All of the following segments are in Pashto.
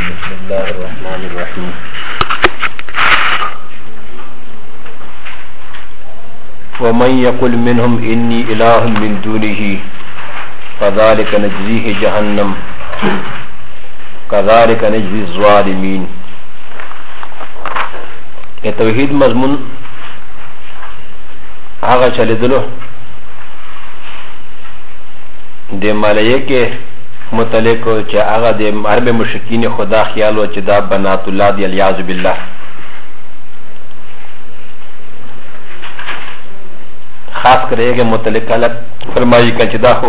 بسم الله الرحمن الرحيم ومن يقل منهم إني إله من دونه فذلك نجزيه جهنم كذلك نجزي الظالمين. توحید مضمون هغه چلیدلو د ملائکه متعلق چې هغه د عرب مشرکین خدا خیال و چې دا بنات الله دی الیاذ بالله. خاص کر کے متعلق الگ فرمائی کا چې دا خو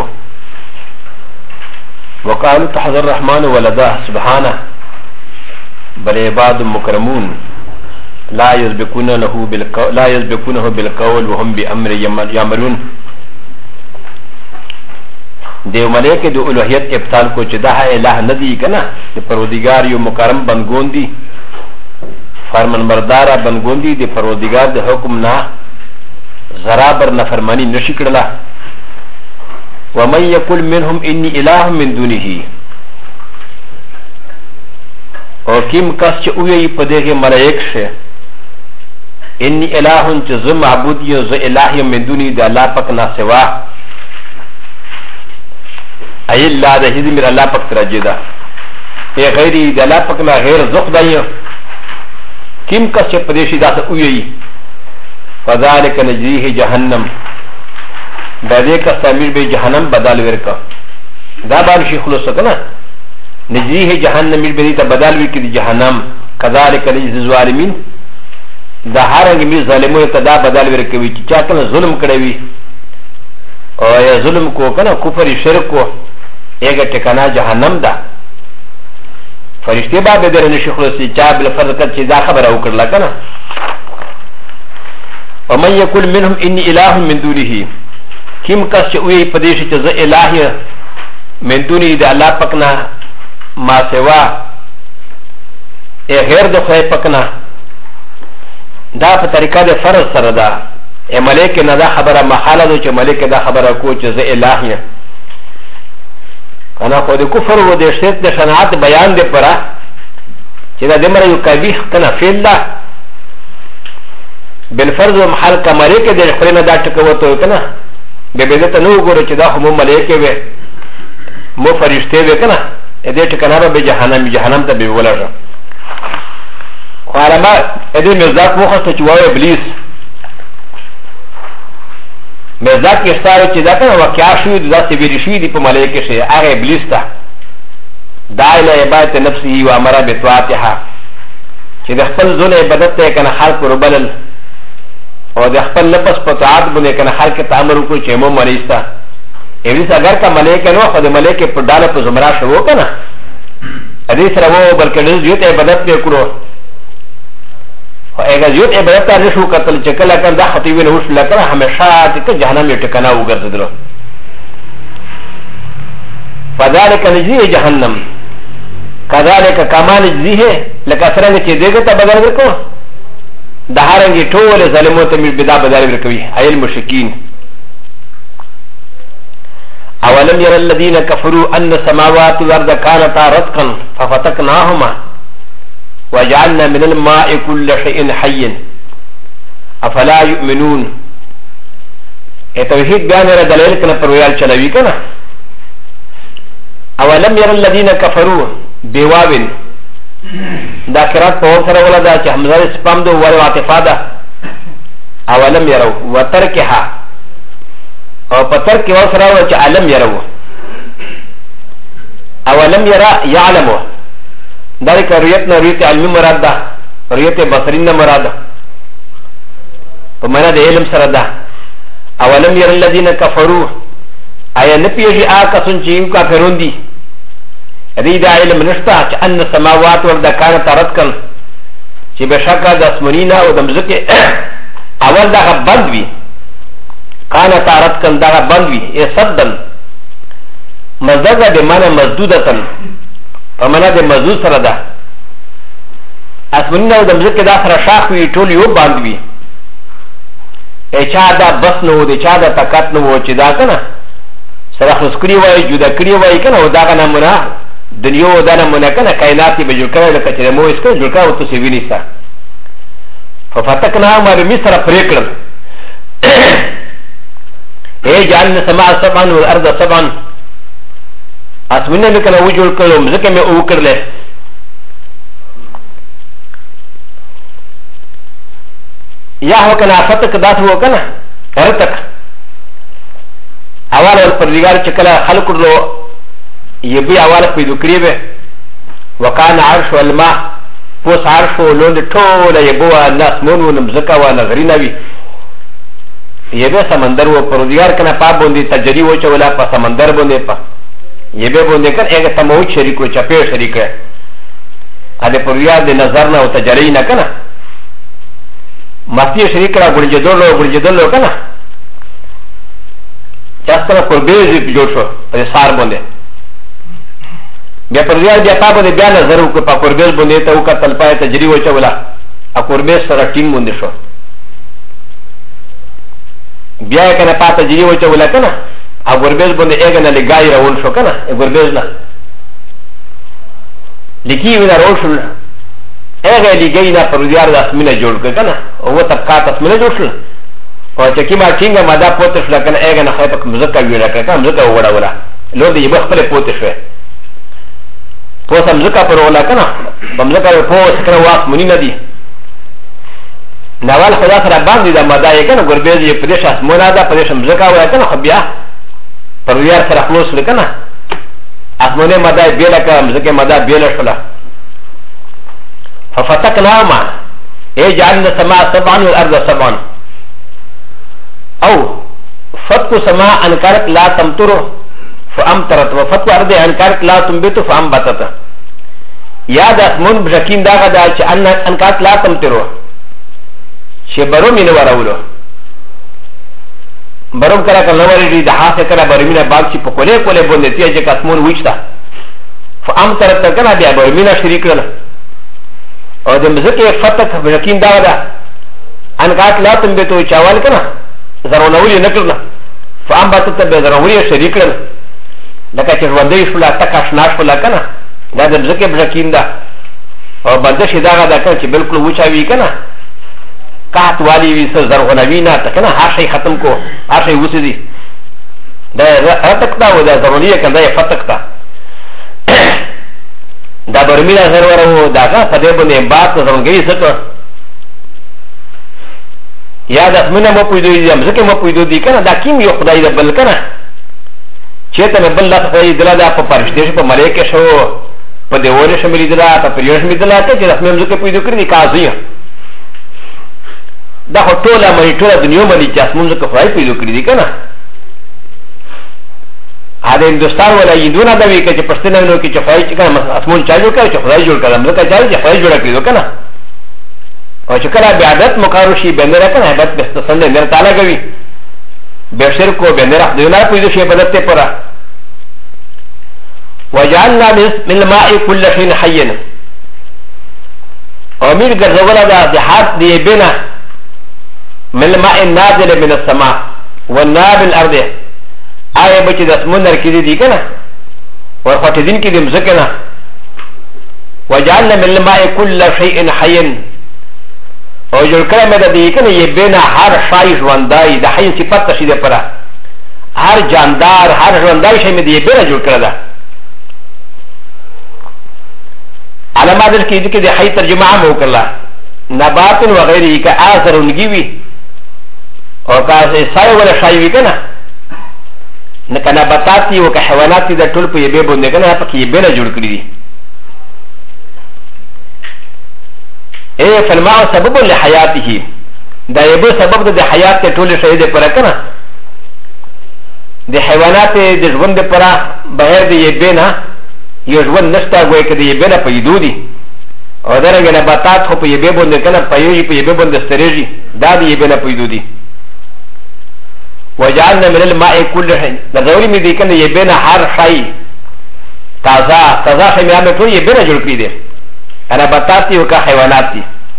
وقالوا تحذر الرحمن ولدا سبحانه بل عباد مکرمون لا يسبقونه بالقول وهم بأمر يعملون. دیو ملیکه دو الوحیت ابطال کو چه ده الہ ندی کنا دی پرودگار یو مکرم بنگون دی فرمن بردارا بنگون دی دی پرودگار دی حکم نا زرابر نفرمانی نشی کرلا. ومن یقل منهم انی الہ من دونه اور کم کس چه اوی پدیغ ملیک شه انی الہن چه زم معبود یو ز الہی من دونی دی اللہ پک نا سوا ای اللہ دا حضی میرا اللہ پک ترجی دا ای غیری دا اللہ پک نا غیر زخ دا یا کم کس چه پدیشی دا سا اوی فذالک نجریح جہنم دا دے کس تعمیر بے جہنم بدال ورکا دا بارشی خلوص کنا نجریح جہنم میر بے دیتا بدال ورکی دی جہنم کذالک نجزی الظالمین دا هرنگ میر ظالمون تا دا بدال ورکوی چی چاکن ظلم کروی اور یا ظلم کو کنا کفر شرک کو ایگا ٹکانا جہنم دا فرشتے باب در نشی خلصی چا بالفرض کر چی دا خبر او کرلا کنا. ومن یکل منهم انی الہ من دونه کم کس چی اوی پدیشی چی ز الہ من دونه دا اللہ پکنا ما سوا ای غیر دا خواہ پکنا دا پا طریقہ دا فرض سر دا ای ملیک نا دا خبر محالا دو چی ملیک دا خبر کو چی ز الہ کنا خود کفر و دا شرط دا شناعت بیان دے پرا چی دا دمرا یو کبیخ کنا فیل دا بالفرض و محال کا ملیک دا خورین دا ٹکو تو کنا بے بیدتا نو گو چی دا خمو ملیک وے مو فرشتے وے کنا ادے ٹکنا با بے جہنم تا بے بولا شا علماء ادے مزاق مخص چواو ابلیس مزاق اشتارو چی دا کنا وکیا شوید دا سویری شوید پا ملیک شے آغا ابلیس تا دائل عبادت نفسی و امرا بطواتحا چی دا خپل زون عبادت تا کنا خلق رو بلل اور د خپل نفس په طاعت باندې کنه خلق ته امر وکړي چې مو مریستا ابلیس اگر کا ملائکه نو خو د ملائکه په ډاله په زمرا شو کنه ادي سره وو بلکې د یوت عبادت په کړو او اگر یوت عبادت ته نشو کتل چې کله کنه د خطیب نه وشل کنه همیشه ته جهنم یې ټکنه وګرځیدل. فذلك نجزيه جهنم كذلك كما نجزيه لك څنګه چې دغه ته بدل وکړو دا هرنگی طول ظلمون تا میر بدا بداری برکوی ایل مشکین. اولم یر الذین کفروا ان سماوات الارض کانتا رتقا ففتقناهما وجعلنا من الماء كل شيء حي افلا يؤمنون. توحید بیان را دلیل کنا پرویال چلوی کنا. اولم یر الذین کفروا بیواوین دا قرات په سره ولا دا چې حمزه سپام دو ور عاطفه ده اولم يروا وترکها او په ترک و سره و چې علم يروا اولم يرى يعلم دا د رؤیت نه رؤیت علمي مراد ده رؤیت بصري نه مراد ده په معنا د علم سره ده. اولم يرى الذين كفروا ایا نه پیږي آکه څنګه چې کافرون دي ادي دا علم نشتا چې ان سماوات وردا کان ترتکل چې بشکا د اسمنینا او د مزکه اول دا بند وی کان ترتکل دا بند وی ای صدن مزدگه د معنا مزدودتن په معنا د مزدود سره ده اسمنینا او د مزکه دا سره شاخ وی ټول یو بند وی ای چا دا بس نو د چا دا طاقت نو چې دا کنه سره خسکری وای جدا کړی وای کنه او دا کنه مرا دنيو دانا منكنا كائناتي بجوكا لك تلمو اسكا جوكا وتسيبينيسا ففتكنا ما بمصر بريكل ايه جعلنا سماع سبعا والارض سبعا اسمنا لكنا وجول كلهم زكا ما اوكر له يا هو كنا فتك دات هو كنا ارتك اول الپردگار چکلا خلق لو يبي اول پیدو کریبه وكان عرش والماء پوس عرش ولون ټول يبوا الناس مونو نمزکا و نغرینوی يبه سمندر و پردگار کنا پا بوندی تجری و چولا پا سمندر بونده پا يبه بونده کن اگه تموت شریک و چپیر شریک ہے اده پردگار ده نظر نا و تجری نا کنا مستی شریک را گلجدولو کنا چاستنا قربیزی پی جوڑ شو پا سار بونده بیا پردگار بیا پا بونده بیا نظر و پا قربیز بونده تا وکا تلپای تجری و چولا ا قربیز سر ٹیم بونده شو بیا کنه پا تجری و چولا کنا ا قربیز بونده ایگه نا لگای رول شو کنا ا قربیز نا لکی وینا رول شو ایگه لگای نا پردگار دا اسمینه جوڑ که کنا او طبقات اسمینه جوڑ شو او چکی ما چینگه مادا پوتش لکن ایگه نا خیلی پک مزکا وینا که مزکا وڑا وڑا لور دی یبخ پلی پوتش وی پوسا مزکا پر ولا کنا بمزکا پوس کنا واق منی ندی نوال خدا سره باندې دا مادا یې کنه ګربېز یې پدیش اسمونه دا پدیش مزکا وای کنه خو بیا پر یار سره خلاص لکنه اسمونه مادا بیل کا مزکه مادا بیل شولا ففتقنا ما اي جعلنا السماء سبعا والارض سبعا او فتق سماء انكرت لا تمطر فامطرت وفتق ارض انكرت لا تنبت فانبتت يا د اسمون بشكين داغه دا چې انكرت لا تمطر چې برومي نه وراولو بروم کرا کله ورې د حاسه کرا برومینه باغ چې په کوله کوله باندې تی چې قسمون وښتا فامطرت کنه بیا برومینه شریک کړل او د مزکه فتق بشكين داغه دا انكرت لا تنبت چاوال کنه زرونولي نکړه فانبتت به زرونولي شریک کړل لکه چې ژوندې شولا تکا شناش ولا کنه دا د ځکه برکین ده او بده شي دا دا کنه چې بالکل وچاوي کنه کات والی وی سر زرغونوي نه ته کنه هر شي ختم کو هر شي وسدي دا اتک دا و دا ضروري کنه دا فتک دا دا برمیلا سرور دا کا په دې باندې بات زرغونګي څه یا د اسمنه مو پوي دوی یم ځکه مو پوي دوی کنه دا کیم یو خدای د بل کنه چیتا نه بل لته خدای دلا دا په پرشته په ملائکه شو په دیوونه شمري دلا په پریوش می دلا ته چې رسمه ځکه پوي دوی کړی کازي دا ټوله مې ټوله دنیا باندې چې اسمن ځکه خدای پوي دوی کړی کنه ا د هندستان ولا یندونه دا وی چې پښتنه نو کې چې خدای چې کنه اسمن چا جوړ کړ چې خدای جوړ کړم ځکه چې خدای جوړ کړی کنه او چې کله بیا عادت مقاروشي بندره کنه عادت بستسند نه تعالی کوي بشر کو بندره دیونه پوي شي بدت ته پرا وجعلنا من الماء كل شيء حي امير غزولا دا دحات دي بنا من الماء النازل من السماء والنار الارض ايه بچ د اسمنر کې دي کنه ورخت دین کې دي مزکنه وجعلنا من الماء كل شيء حي او جوړ کړه مې د دې کنه یې بنا هر شای ژوندای د حي صفات شي ده پره هر جاندار هر ژوندای شي مې دې بنا جوړ کړه ده علامات کې دې کې د حي ترجمه مو کړه نبات و غیره کا اثرونګي وي او کا سای ولا شای وي کنه نه کنه نباتاتي او که حیوانات د ټول په یبه باندې کنه په کې بنا جوړ کړی دي ايه فالماء سبب لحياته دا يبو سبب د حيات ته ټول شي د پر کنه د حیوانات د ژوند پر بغیر د یبه یو ژوند نشته غوي کدي یبه نه پیدو دي او درنګ نباتات خو په یبه باندې کنه پيوي په یبه باندې ستريږي دا د یبه نه پیدو دي وجعلنا من الماء كل شيء دا ضروري مې دي کنه یبه نه هر شي تازه شي مې ټول یبه نه جوړ کړی دي انا بتاتي وكا حيواناتي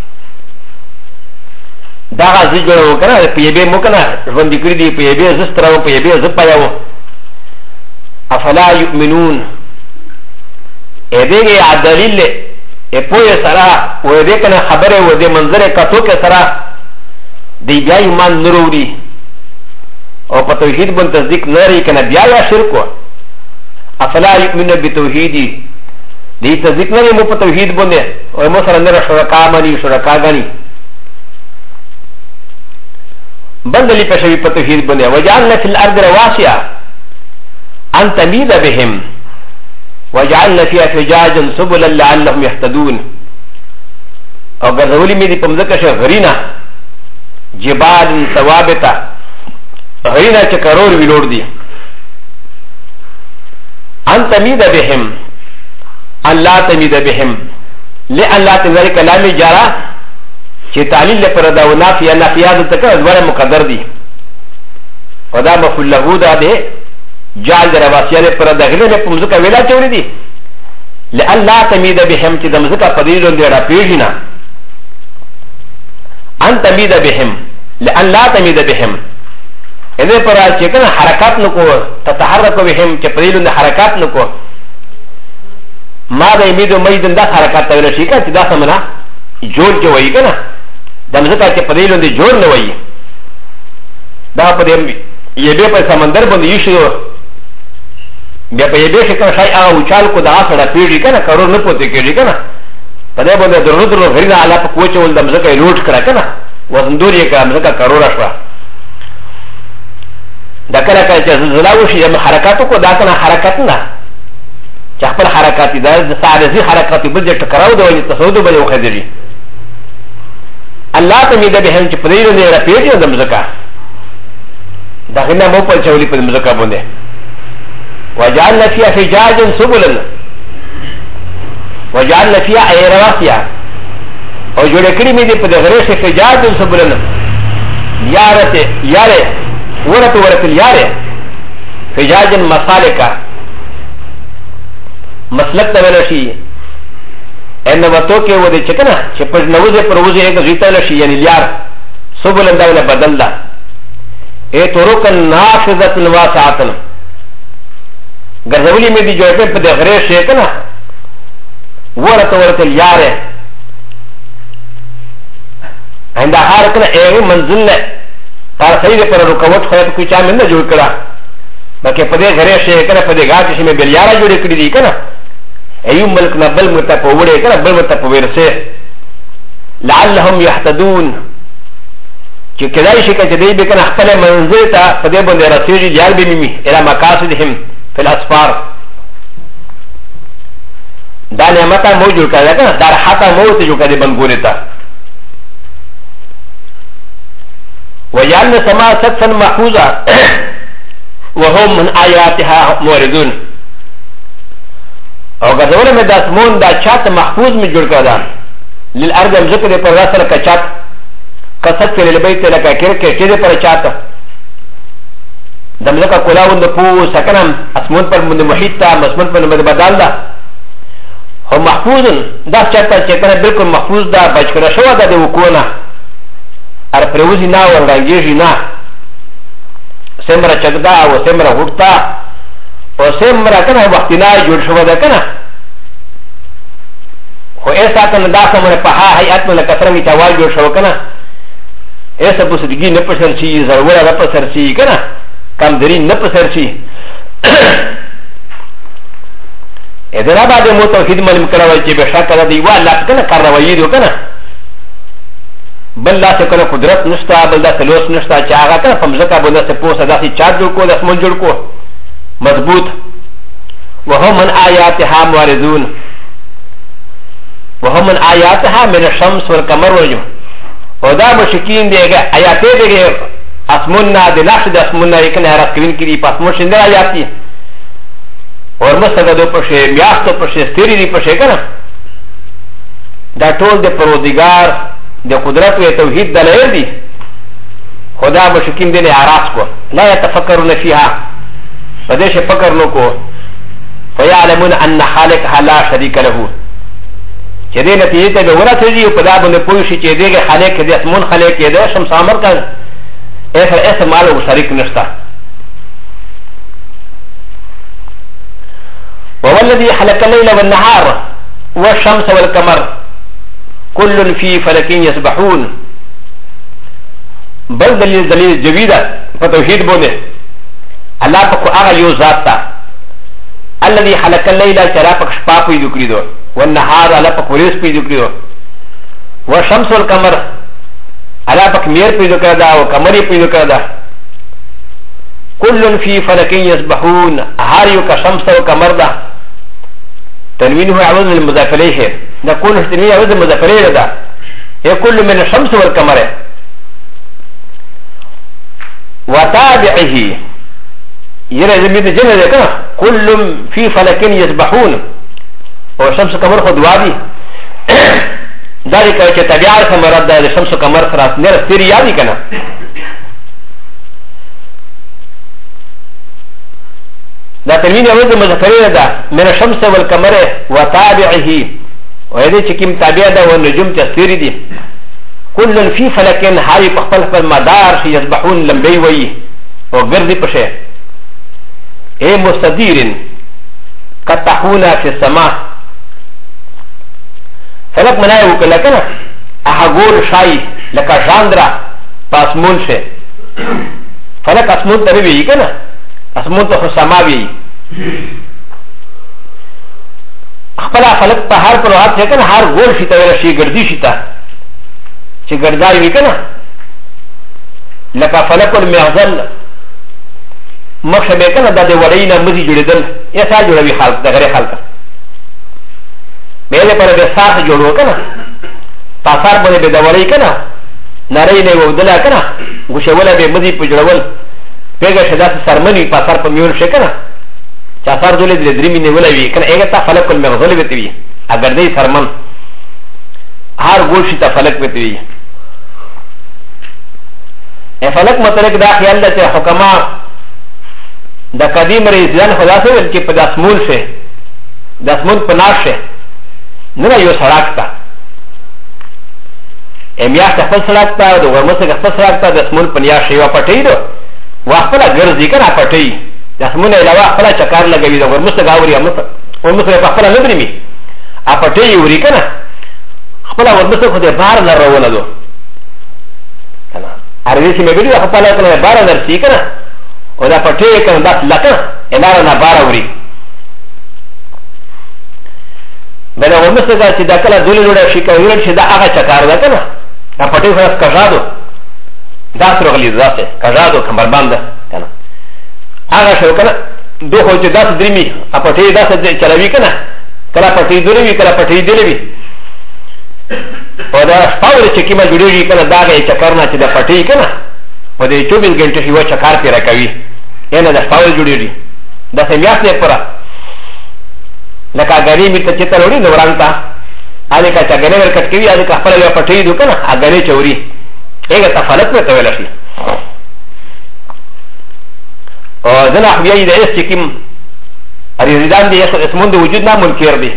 دا غازي جوړو کنه په یبه مو کنه ژوند کړی دی په یبه زستراو په یبه زپایاو افلا يؤمنون ادهگه دلیل اپوی سرا و اده کنه خبره و ده منظر کتو که سرا دی بیا ایمان نروری او پا توحید بن تصدیق نری کنه بیا یا شرکو افلا یؤمن بتوحیدی دی تصدیق نری مو پا توحید بنده و مو سر نر شرکا منی شرکا گنی بندلی پشوی پا توحید بنده وجعلنا فی الارض رواسیا ان تمید بهم وجعلنا فيها فجاجا سبلا لعلهم يهتدون او غزولي ميدي پمزكش غرينا جبال ثوابتا غرينا چكرور ويلور دي ان تميد بهم ان لا تميد بهم لأن لا تنذر كلامي جارا چه تعليل لپردا و نافيا نافيا دلتكا ازوار مقدر دي ودا مفول لغو دا ده جال در واسیه لپردا غرينا پمزكا ويلا چوري دي لأن لا تميد بهم چه دمزكا پديلون دي را پیجنا ان تميد بهم لأن لا تميد بهم اذا پرا چه کنا حرکات نکو تتحرک بهم چه پديلون دي حرکات نکو ما دا امیدو مجدن دا حرکات تاویل شیکا چه دا سمنا جول چه وئی کنا دمزکا چه پدیلون دی جول نوئی دا پدیم یہ بے پر سمندر بند یشو بیا پا یہ بے شکر شای آغا اچال کو دا آسڑا پیڑی کنا کرور نپوتے کیڑی کنا پدے بند درنو درنو غرینا علا پا کوچه ول دمزکا لوٹ کرا کنا وزندور یہ کرا مزکا کرور اشوا دا کنا کنا چه زلزلاوشی یم حرکاتو کو دا کنا حرکات نا چه خپل حرکاتی دا سعرزی حرکاتی بل جه ٹکراو دا ونی تصودو بلی وخدری اللہ تمیده بهم چه پدیلو دی را پیجی دا مزکا دا غنا مو پل چولی پد مزکا بنده وجعلنا فيها فجاجا سبلا وجعلنا فيها اي رواسيا او جوڑے کری می دی پد غریش فجاجا سبلا یارے ورت یارے فجاجا مسالکا مسلک تولشی ان وتو کې و دې چکنه چې پر نوزه پر وزه یک غیتا لشي یعنی لیار سبل انداله بدل دا اے طرق نافذه واسعه غزولی می دی جوړه په دې غره شي کنه ورته لیار انده هر کنه اے منزل له پر صحیح پر رکوټ خو په چا منه جوړ کړه بلکې په دې غره شي کنه په دې غاټ شي می بلیارا جوړ کړی دی کنه ايوم ملك نبل متفوره كنا بل متفوره لعلهم يهتدون كي كذا شيء كجدي بكنا خپل منزل تا فدي بند رسول جال بميمي الى مقاصدهم في الاسفار دا نعمتا موجود كذا كنا دار حتا موت جو كذا بنغورتا وجعلنا سماء سقفا محفوظا وهم من آياتها موردون او غزوله میں داسمون دا چات محفوظ میں جڑ کر دا للارض ذکر پر راسل کا چات قصد کے لبیت لکا کر کے چیز پر چات دمزکا کلاون دا پو سکنم اسمون پر من محیط تا مسمون پر من بدال دا او محفوظ دا چاہتا چیتنا بالکل محفوظ دا بچ کر شوا دا دے وکونا ار پروزی نا و رنگیجی نا سمرا چکدا و سمرا ہوتا و سمرا کنا وقتی نا جوڑ شوا دا کنا خو ایسا کنا دا سمرا پہا حیات میں لکسرنگی چاوال جوڑ شوا کنا ایسا بسدگی نپسر چی ضرورہ نپسر چی کنا کم درین نپسر چی ادھر آباد مو توحید ملم کراوائی چی بشاک دا دیوا اللہ کنا کاروائی دیو کنا بل دا سے کنا قدرت نشتا بل دا سے لوس نشتا چاہا کنا فمزکا بندا سے پوسا دا سی چار جوڑ کو دا اسمون جوڑ کو مضبوط وهم من آیاتها موردون وهم من آیاتها من الشمس والقمر والنجوم ودا مشکین دیگا آیاتے دیگا اسموننا دی نقش دی اسموننا یکن حیرات کوین کی دی پاسمون شندر آیاتی اور مستقا دو پرشے میاستو پرشے ستیری دی پرشے کنا دا طول دی پرودگار دی قدرت و توحید دلائل دی خدا مشکین دی اعراض کو لا يتفکرون فیها فدیش فکر نو کو فیعلمون ان خالقها لا شریک له چه دی نتیجه تا بورا سجی و پدا بند پوشی چه دیگه خالق دی اسمون خالق دی شمس عمر کن ایسا مال و شریک نشتا وهو والذي خلق الليل والنهار والشمس والقمر كل في فلك يسبحون بل دليل جويدة فتوحيد بونه الله پاکو آغا یو ذات تا الذي خلق الليل چرا پاک شپا پیدو کریدو والنهار الله پاک ورز پیدو کریدو والشمس والقمر الله پاک میر پیدو کردا و قمری پیدو کردا كل في فلك يسبحون هار يو كشمس وقمر دا تنوينه عوض المضاف اليه ده كل تنوين عوض المضاف اليه ده هي كل من الشمس والقمر وتابعه يرى زميد جنة كل في فلك يسبحون والشمس والقمر خد وادي ذلك تابعه كمرد ده الشمس والقمر خلاص نرى سيريادي كنا دا تنوين يوز مذكرين دا من الشمس والقمر وتابعه وهذه كم تابع دا والنجوم تسير دي كل في فلك هاي بخفل المدار يسبحون لمبي وي وغرد بشه اي مستدير كتحون في السماء فلك منايه وكلكنا احقول شاي لك جاندرا باسمون شه فلك اسمون تبي كنا اسمون ته سماوي خپل فلک په هر پر وخت کې کنه هر ګول شي ته ورشي ګرځي شي ته چې ګرځای وي کنه لکه فلک المعزل مخشبه کنه د دې وړینه مزي جوړیدل یا څا جوړوي خلک د غره خلک به له پر د ساس جوړو کنه پاسار باندې به د وړی کنه نری نه ودلا کنه ګوشوله به مزي په جوړول پیغه شدا سرمنی پاسار په میول شي کنه چا سر دولې د درې مینه ولوي کنه هغه ته فلک المغزل وته وي اگر دې سرمن هر ګول شي ته فلک وته وي ا فلک مطلب دا خیال ده چې حکما د قدیم رئیسان خدا سره ول کې په داسمول شه داسمول په ناش شه نه یو سړک تا امیا خپل سړک تا د ورمسه خپل سړک تا داسمول په نیا شی وا پټې دو واخپل ګرځي کنه پټې داسمونه علاوه خپل چکر لګوي د ورمسه گاوري ورمسه په خپل نه درمي ا پټې یوري کنه خپل ورمسه خو دې بار نه راول دو کنه ارزي چې مګړي خپل کنه بار نه رسي کنه او دا پټې کنه داس لکه الاره نه بار اوري بل ورمسه دا چې دا کله دولې وړه شي کوي چې دا هغه چکر ده کنه ا پټې خلاص کژادو دا سره غلي ذاته کژادو کمر باندې کنه هغه شو کنه دوه چې داس درمي ا پټې داس چلوي کنه کله پټې دولوي کله پټې دلوي او دا پاور چې کیما جوړیږي کنه دا غي چکر نه چې دا پټې کنه په دې 24 غنټه یو چکر پیرا کوي ینه دا پاور جوړیږي دا سمیاس نه پره لکه غری می ته چې تلوري نو ورانتا اله کا چې غنه ورکټ کوي اله کا خپل یو پټې دو کنه اګره چوري هغه تفلت په تویل شي او ځنه بیا دې اس چې کوم ریزدان دي اسمون د وجود نه منکر دي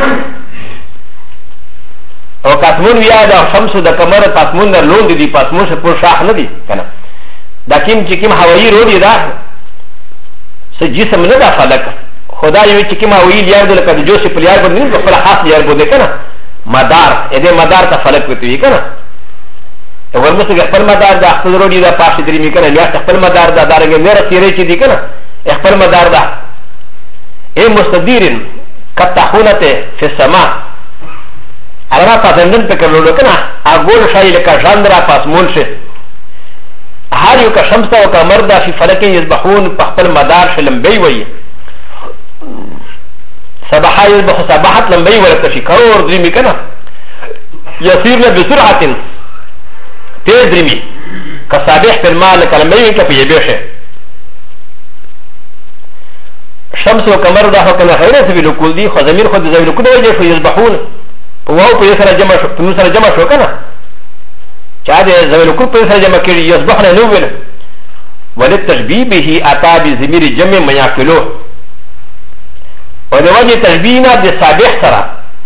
او کاسمون بیا د شمس د قمر پاسمون در لوند دي پاسمون څخه پر شاخ نه دي کنه دا کوم چې کوم هوایی رو دي دا څه جسم نه دا فلک خدا یو چې کوم هوایی لیار د لکه د جوش په لیار باندې په خپل خاص لیار باندې کنه مدار دې مدار ته فلک وتی کنه ورمسه خپل مدار د خپل روډي د پاسې درې می کنه یا خپل مدار د دارنګ مېره تیرې چې دي کنه خپل مدار دا اے مستدیرن کتحونته فی السماء اغرا پاسندن په کولو کنه اګور شای لکه ژاندرا پاسمون شه هر یو کا شمس او کا مردا فی فلک یذبحون په خپل مدار شلم بی وی سبح یذبح سبحت لمبی ورته شي کور درې می کنه یسیرنا بسرعه تیز درمی کسابح پر مال کلمه که پیبیشه شمس و کمر دا حکم خیره زویلو کل دی خو زمین خود زویلو کل وجه شو یزبحون واو پی سر جمع شو کنه چا ده زویلو کل پی سر جمع کری یزبحن نوویل ولد تشبیبه اتا بی زمیر جمع میاکلو و ده وجه تشبینا ده سابح سرا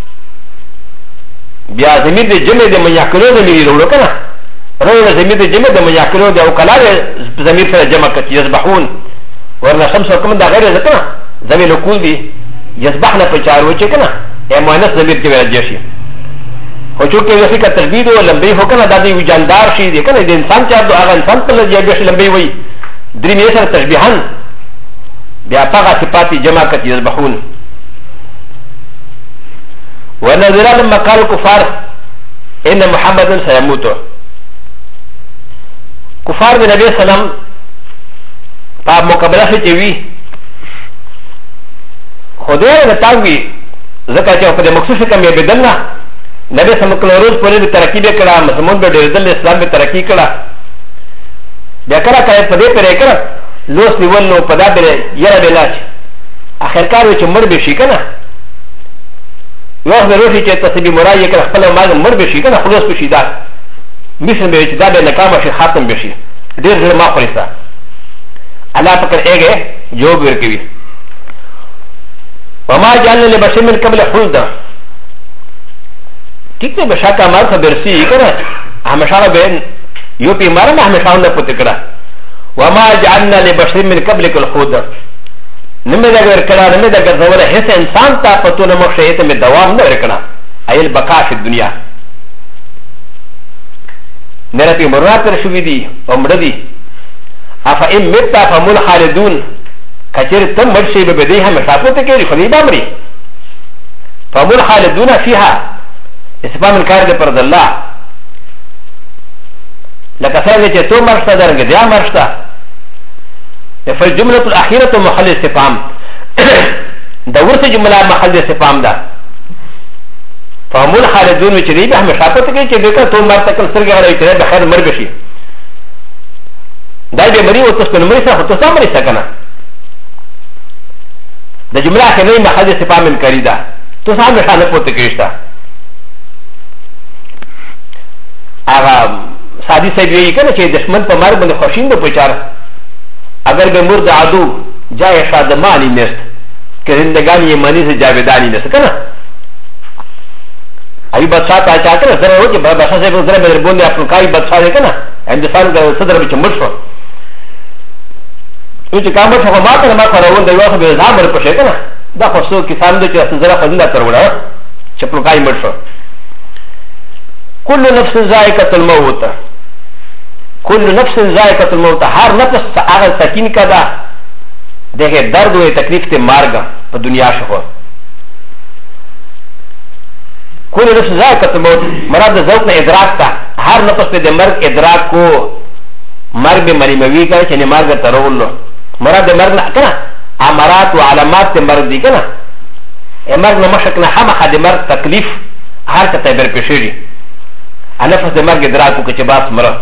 بیا زمیر ده جمع ده میاکلو زمیری روڑو کنه روح زمير الجمع ده مجاكلو ده وكلاه زمير سره جمع كت يذبحون ورنا شمس وكم ده غير ذكر زمير الكل دي يسبحنا بشارو چكنا اي مؤنث ضمير كي راجع شي هو چونکه وسی کا تشبیه او لمبي هو کنه د دې جاندار شي دي کنه د انسان چا د هغه انسان په لږه شي لمبي وي درې مې سره تشبيهان بیا هغه صفات جمع کړي يسبحون ونذر لما قال الكفار ان محمدا سيموت كفار النبي صلى الله عليه وسلم په مقابله کې وی خدای نه تاوي زکه چې په مخصوص کمه بدلنا نبی صلی الله علیه وسلم په ترقی به کړه مسلمان به ډېر اسلام به ترقی کړه بیا کړه کړه په دې پرې کړه لوس نیول نو په دا به یره بلاچ اخر کار چې مړ به شي کنه یو به روشي چې تاسو به مرای کړه خپل ماګ مړ به شي کنه خلاص به شي دا مثل به چې دا به ناکام شي ختم به شي ډېر ډېر ما خوريستا الله پکړ ایګه جواب ورکوي وما جعلنا لبشر من قبل خلد ٹھیک ہے بشاکا مار خبرسی کرا ہمیشہ بین یو پی مارا میں ہمیشہ نہ پوت کرا وما جعلنا لبشر من قبل الخلد نمے دگر کرا نمے دگر زور ہے انسان تا پتو نہ مخشیت میں دوام نہ رکھنا ایل بقا فی الدنیا میرا پی مرنا پر شوی دی عمر دی افا ام متا فمن خالدون کچر تم مرشی ببدی ہمیشہ پوت کری خلی بامری فمن خالدون فیہا اسباب الكار de پر الله لك سألت چې تو مرشتا درنګ دیا مرشتا فالجملة الأخيرة محل استفهام دا ورث جمله محل استفهام ده فمول خالدون چې دی به همیشه پته کوي چې دغه تو مرته کل سرګ غړي چې به خیر مرګ شي دا به مری او تاسو نه مری څه تاسو مری څه کنه د جمله اخیری محل استفهام الکاری ده تاسو همیشه نه پته کیږي اغا سادی صاحب یہی کہنا چاہیے دشمن پر مرگ بند خوشین دو پچار اگر بے مرد عدو جائے شادمانی نست کہ زندگانی یہ منی سے جاویدانی نست کنا ابھی بادشاہ تا چاہ کنا ذرا ہو کہ بادشاہ صاحب ذرا میرے بوندے افریقائی بادشاہ دے کنا ہندوستان کا صدر بچ مر شو تو کام شو ما کنا ما کراون دی واسه به زامر پشه کنا دا خصو کسان دے چې ذرا خندہ تروڑا چپلکائی مر شو كل نفس ذائقة الموت كل نفس ذائقة الموت هر نفس اغل سکین کدا دیکھے درد و تکلیف تے مارگا پا دنیا شخو كل نفس ذائقة الموت مراد ذوق نے ادراک تا ہر نفس پہ دے مرگ ادراک کو مرگ بے مری موی کا چنے مرگ ترول لو مراد دے مرگ کنا عمرات و علامات تے مرگ دی کنا اے مرگ نمشک نا ہم خد مرگ تکلیف ہر کتا بر پیشیری نفس د مرګ ادراکو کې چې باس مره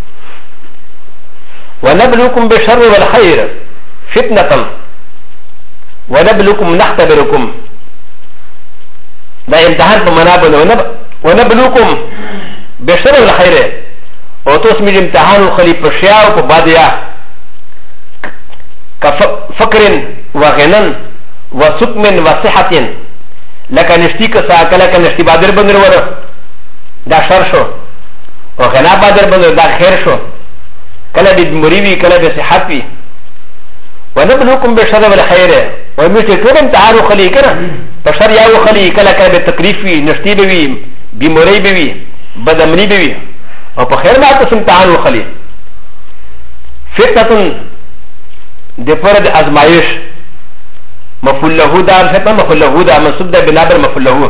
ونبلوكم بالشر والخير فتنه ونبلوكم نختبركم دا امتحان په معنا باندې ونبلوكم بالشر والخير او تاسو موږ امتحان خلی په شیا او په بادیا كفقر وغنى وسقم وصحه لك نشتي كساكل لك نشتي بادر بندر ور دا شر شو او غنا بادر بندر دا خیر شو کله د مریوی کله د صحت وی ونبلوکم بشر والخير و مشته ټول امتحان خلی کنه په شر یا خلی کله کله د تکلیف وی نشتی به وی بیماری به وی بدامنی به وی او په خیر ما تاسو امتحان خلی فتنه د پر د ازمایش مفعول له دا فتنه مفعول له دا منصوب ده بنابر مفعول له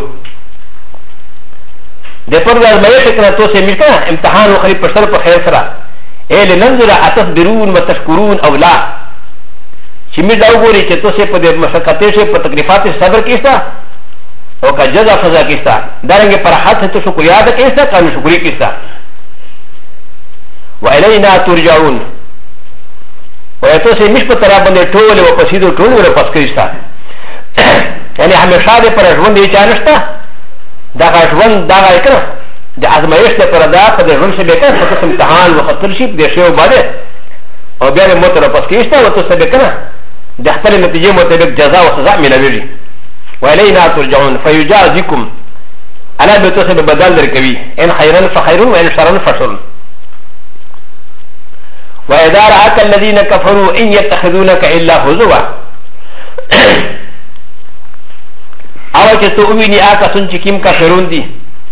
د پر د ازمایش کنه تو سه میکنه امتحان خلی په شر په خیر سره اے لننظر اتصبرون وتشکرون او لا چې می دا وګوري چې تاسو په دې مشقتې شه په تکلیفات صبر کیستا او کا جزا سزا کیستا دارنګ پر حد ته شکریا ده کیستا کانو شکرې کیستا و الینا ترجعون و تاسو مش په طرح باندې ټول او پسیدو ټول ور پس کیستا یعنی همیشه دې پر ژوند یې چانشتا دا ژوند دا کړه د ازمایش لپاره دا په دې ژوند کې به تاسو امتحان او خطر شي د شیو باندې او بیا مو تر پس کېسته او تاسو به کنه د خپل نتیجې مطابق جزاء او سزا ملوي وإلينا ترجعون فيجازيكم انا به تاسو به بدل درکوي ان خيرا فخير وان شرا فشر واذا راك الذين كفروا ان يتخذونك الا هزوا چې تو ویني آکا سن چې کیم کافرون دي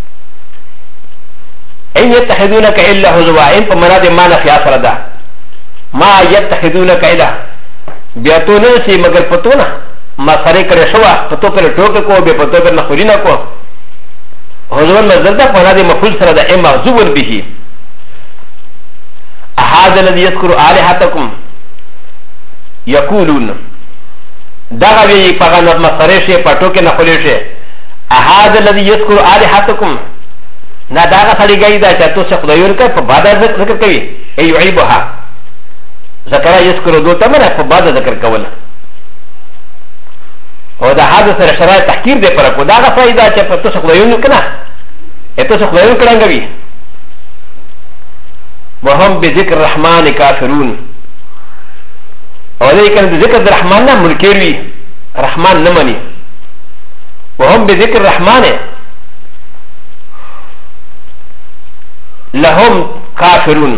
ان يتخذونك الا هزوا ان په مراد معنا خیاس را ده ما يتخذونك الا بیا تو نه سي مگر پتو نه ما سره کړې شو پتو پر ټوک کو به پتو پر نخورینه کو هزوا مزل ده په مراد مفعول سره ده اما زبر به هذا الذي يذكر الهتكم يقولون دغه وی په غنه مسره شي پټو کې نخولې شي هذا الذي يذكر الهتكم نا داغه سړی گئی دا چې تاسو خدایور کوي په بعد ذکر کوي ای یعيبها ذکر یذکر دو تمنه په بعد ذکر کول او دا حادث سره شرایط تحقیر دی پر کو داغه فائدہ چې په تاسو خدایور کنه تاسو خدایور کړنګوي وهم بذكر الرحمن كافرون او دې کنه ذکر الرحمن نه منکر وي رحمان نه مني وهم بذكر الرحمن لهم كافرون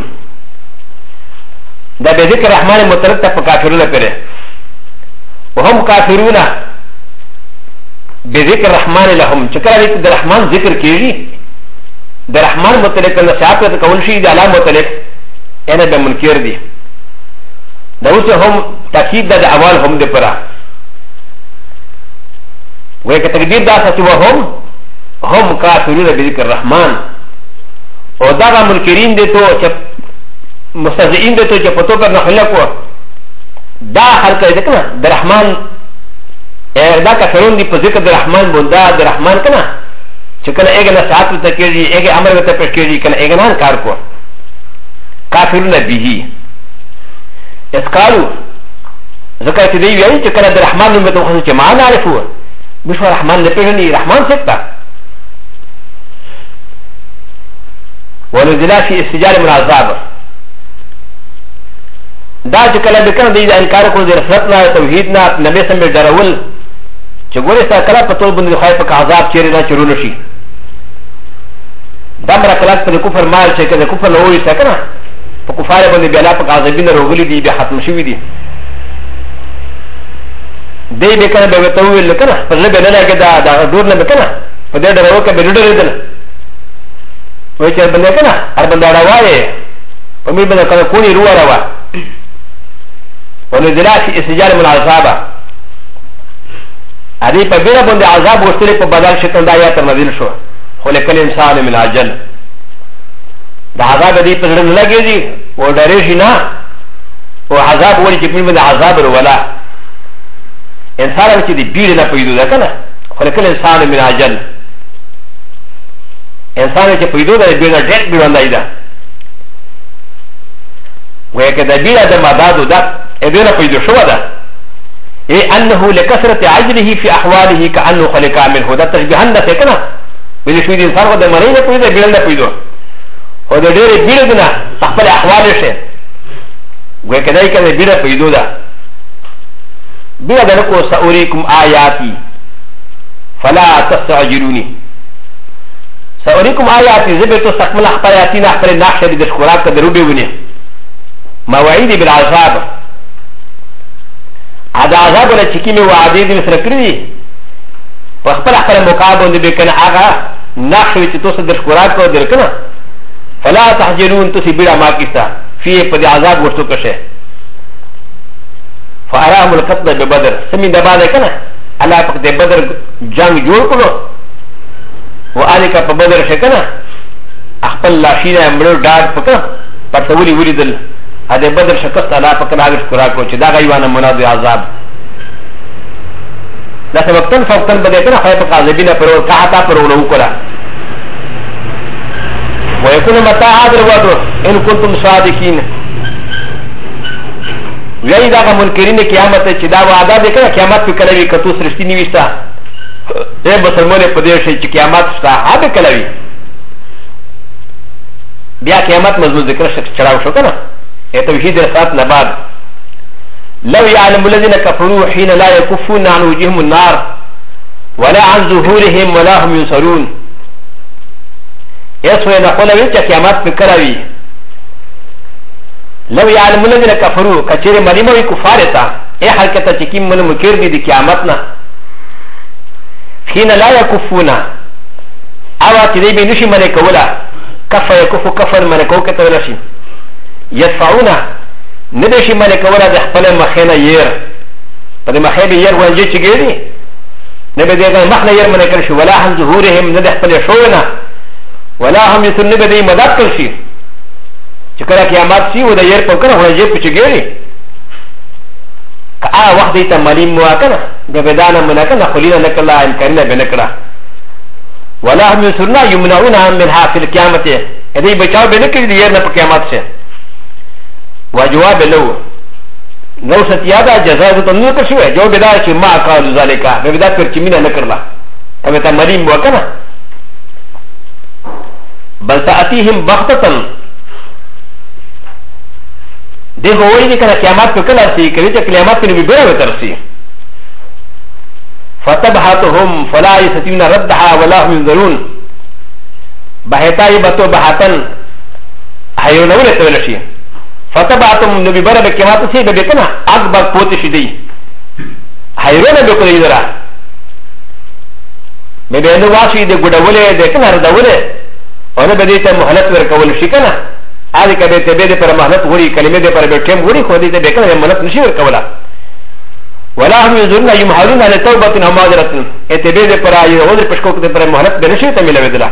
دا بذكر الرحمن مترتب كافرون پره وهم كافرون بذكر الرحمن لهم چکر دې د رحمان ذکر کیږي د رحمان متعلق نصيحت ته کول شي د علامه متعلق انا به منکر دي دا اوس هم تاکید د اول هم د پره وای که تقدیر دا چې هم کافرون بذكر الرحمن او دا منکرین دي تو چې مستهزئین دي تو چې پتو پر نه خلق دا خلق دې کنه د رحمان دا کافرون دي په ذکر د رحمان بندا د رحمان کنه چې کله اګه نصيحت ته کېږي اګه امر ته پېښ کېږي کله اګه نه کار کو کافرون به اسقالو ذکر چې دی وایي چې کله د رحمان نوم ته خو چې معنا عارفو مش رحمان نه پیژني رحمان څه ونزل في استجار من العذاب دا چې کله به کنه د انکار کو د رسالتنا توحیدنا نبی سم به درول چې ګوره ستا کله په ټول باندې خای په عذاب چیرې نه چرونه شي دا مر کله په کفر مال چې کله کفر نه وي څنګه په کفار باندې بیا په عذابینه روغلي دي به ختم شوی دي دې به کنه به تویل کنه په لږه نه لګي دا دور نه کنه په دې ډرو کې به ډېر وای چې بنده کنه هر بنده راوایي په می بنده کنه کونی روه راوا ونزل في استجار من العذاب ادي په بیره باندې عذاب وستل په بدل شکل دا یا تر نازل شو خلق الانسان من عجل دا عذاب دې په ځړن لګیږي او ډېر شي نه او عذاب ولې چې په باندې عذاب ورولا انسان چې دې بیره نه پیدا ده کنه خلق الانسان من عجل انسان چې پیدا ده بیره ډېر بیرندای ده وای کده بیره د مدادو ده ادنه پیدا شو ده اي انه لكثره عجله في احواله كانه خلق منه ده تشبيها ده کنه بل شو دي انسان د مری نه پیدا بیره نه پیدا او د ډېر بیره نه خپل احوال شه وای کده کده بیره پیدا ده بیره ده کو ساوریکم آیاتی فلا تستعجلوني ساوریکم آیاتی زبتو استقبل اخبار آیاتین اخبار ناخشه دي شکرات کا دروبه ونی مواعید بالعذاب هذا عذاب ولا چکی میں وعدے دي سره کړی په خپل خپل مقابله دي کنه هغه ناخشه چې تاسو د شکرات کو درکنه فلا تحجلون تسبيل ما کیسا فی په عذاب ورته کشه فارام القتل ببدر سمي دبا ده کنه الله په دې بدر جنگ جوړ کړو وآلك فبدر شكنا أخبر لاشينا ملو دار فكا فتولي ولدل هذا بدر شكست على فكنا عرف كراكو چدا غيوانا مناد عذاب لكن وقتن فوقتن بدأتنا خيطة عذابين فرور كحتا فرور وكرا ويكون متى هذا الوضع إن كنتم صادقين ويأي داغا منكرين قيامت چدا وعدا دكنا قيامت فكراوي كتو سرشتي نوشتا اے مسلمان پدیش چې قیامت شته هغه کلوي بیا قیامت مضمون ذکر چراو شو کنه ای توحید رسالت نه بعد لو يعلم الذين كفروا حين لا يكفون عن وجوههم النار ولا عن ظهورهم ولا هم ينصرون اسوه نقول وی چې قیامت فکروي لو يعلم الذين كفروا کچره مریمه کفار تا اے حرکت چې کیم من مکر دي د قیامت نه حين لا يكفون اوا تدي بنشي ملكولا كف يكف كفر ملكو كتولشي يدفعون ندشي ملكولا دخل مخينا ير فدي مخيب ير وانجي تشيغي نبدي مخنا ير ملكرشي ولا هم ظهورهم ندخل شونا ولا هم يسن نبدي مدد كرشي چکرا قیامت سی و دا یر پوکنا وانجي تشيغي كا وقت ديتا مليم مواكنا ببدانا منكنا خلينا نكلا امكاننا بنكرا ولا هم يسرنا يمنعونها منها في القيامة هذه بچاو بنكر ديرنا في القيامات سے وجواب لو لو ستيادا جزاء تنو كشوه جو بدا شي ما قالوا ذلك ببدا فرچمينا نكرلا كبتا مليم مواكنا بل تأتيهم بغتة دیکھو وہی نہیں کرنا قیامات پہ کل آرسی کبھی تو قیامات پہ نبی بڑا بہتر سی فتبحاتهم فلا يستطيعون ردها ولا هم ينظرون بہتا یہ بتو بہاتن حیرون اولے تو لشی فتبحاتهم نبی بڑا بہ قیامات سے بے کنا اگ بگ پوت شدی حیرون بہ کو ادھر میں بے نو واشی دے گڈولے دے کنا ردولے اور بہ دیتا مہلت ور کول شي کنا هذه كبيرة تبدأ پر مهلت غوري كلمة دي پر بيتم غوري خودي تبدأ كنا مهلت نشير كولا ولا هم يزورنا يمحلون على توبة أو معذرة تبدأ پر يغودر پشكوك دي پر مهلت بنشير تميلا بدلا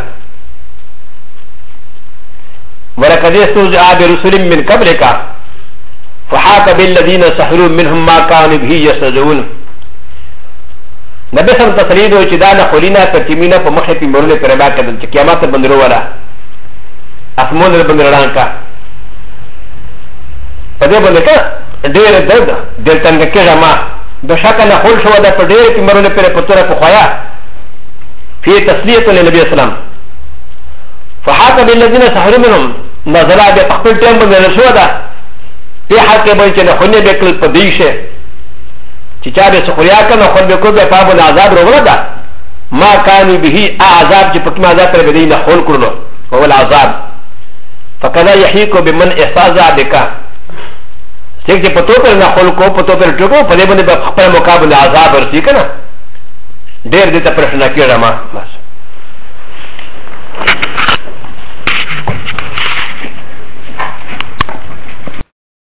ولقد استهزئ برسل من قبلك فحاق بالذين سحروا منهم ما كانوا به يستهزئون نبي سم تصريد وچدانا خلينا ترتيمينا فمخي في مرونه پر با كدل قيامات بندرو ولا اسمون البندران کا پدے بندے کا دیر درد دل تنگ کے جما بشک نہ خول شو دا پدے کی مرنے پر پتر کو خیا فی تسلیت للنبی اسلام فحاق بالذین سحروا منهم نزل بتقبل تم بندر شو دا في حق بنچ نہ خنے بکل پدیش چچا بے سخریا کا نہ خون بکل بے پاب العذاب رودا ما كانوا به عذاب جو پکما عذاب پر بدی نہ خول کرلو هو العذاب فكذا يحيك بمن احتاج بك سيكي پتوپر نخل کو پتوپر ٹکو پدے بندے بخپل مقابل عذاب ورسی کنا دیر دیتا پرشنا کی رما بس